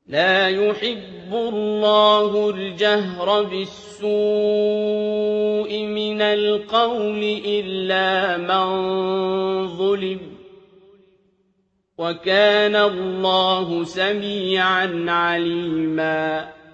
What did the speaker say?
لا يحب الله الجهر بالسوء من القول إلا من ظلم وكان الله سميعا عليما